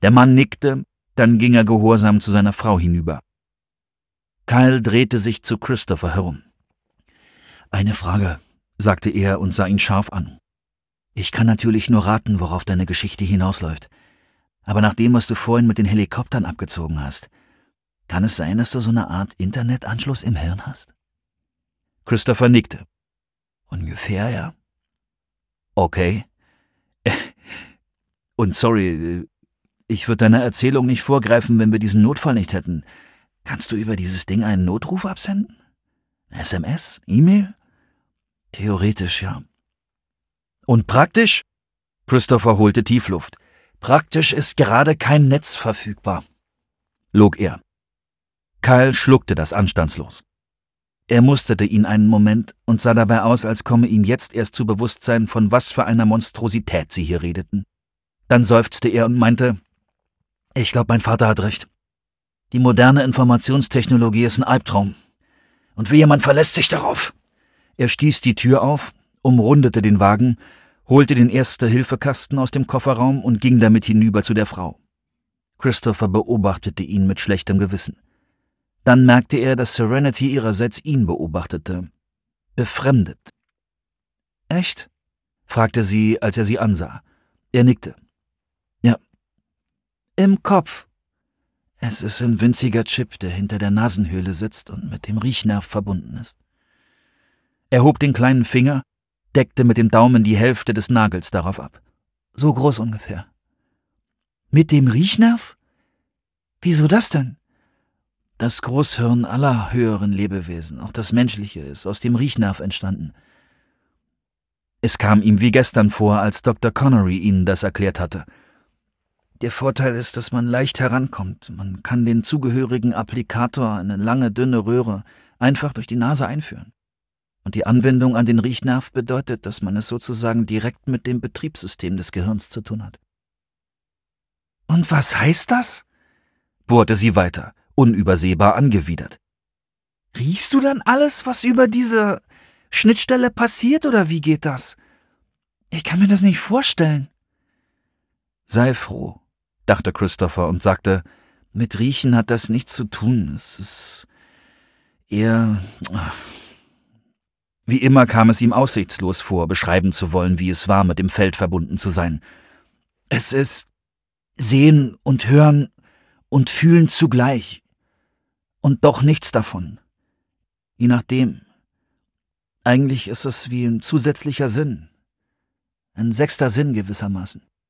Der Mann nickte, dann ging er gehorsam zu seiner Frau hinüber. Kyle drehte sich zu Christopher herum. »Eine Frage«, sagte er und sah ihn scharf an. »Ich kann natürlich nur raten, worauf deine Geschichte hinausläuft. Aber nach dem, was du vorhin mit den Helikoptern abgezogen hast, kann es sein, dass du so eine Art Internetanschluss im Hirn hast?« Christopher nickte. »Ungefähr, ja.« »Okay. Und sorry, ich würde deiner Erzählung nicht vorgreifen, wenn wir diesen Notfall nicht hätten. Kannst du über dieses Ding einen Notruf absenden? SMS? E-Mail?« »Theoretisch, ja.« »Und praktisch?« Christopher holte Tiefluft. »Praktisch ist gerade kein Netz verfügbar«, log er. Kyle schluckte das anstandslos. Er musterte ihn einen Moment und sah dabei aus, als komme ihm jetzt erst zu Bewusstsein, von was für einer Monstrosität sie hier redeten. Dann seufzte er und meinte, »Ich glaube, mein Vater hat recht. Die moderne Informationstechnologie ist ein Albtraum. Und wie jemand verlässt sich darauf.« Er stieß die Tür auf, umrundete den Wagen, holte den Erste-Hilfe-Kasten aus dem Kofferraum und ging damit hinüber zu der Frau. Christopher beobachtete ihn mit schlechtem Gewissen. Dann merkte er, dass Serenity ihrerseits ihn beobachtete. Befremdet. »Echt?« fragte sie, als er sie ansah. Er nickte. »Ja.« »Im Kopf. Es ist ein winziger Chip, der hinter der Nasenhöhle sitzt und mit dem Riechnerv verbunden ist.« Er hob den kleinen Finger, deckte mit dem Daumen die Hälfte des Nagels darauf ab. »So groß ungefähr.« »Mit dem Riechnerv? Wieso das denn?« »Das Großhirn aller höheren Lebewesen, auch das menschliche, ist aus dem Riechnerv entstanden.« Es kam ihm wie gestern vor, als Dr. Connery ihnen das erklärt hatte. Der Vorteil ist, dass man leicht herankommt. Man kann den zugehörigen Applikator, eine lange, dünne Röhre, einfach durch die Nase einführen. Und die Anbindung an den Riechnerv bedeutet, dass man es sozusagen direkt mit dem Betriebssystem des Gehirns zu tun hat. »Und was heißt das?« bohrte sie weiter, unübersehbar angewidert. »Riechst du dann alles, was über diese Schnittstelle passiert, oder wie geht das? Ich kann mir das nicht vorstellen.« »Sei froh«, dachte Christopher und sagte, »mit Riechen hat das nichts zu tun. Es ist eher...« Wie immer kam es ihm aussichtslos vor, beschreiben zu wollen, wie es war, mit dem Feld verbunden zu sein. Es ist Sehen und Hören und Fühlen zugleich. Und doch nichts davon. Je nachdem. Eigentlich ist es wie ein zusätzlicher Sinn. Ein 6. Sinn gewissermaßen.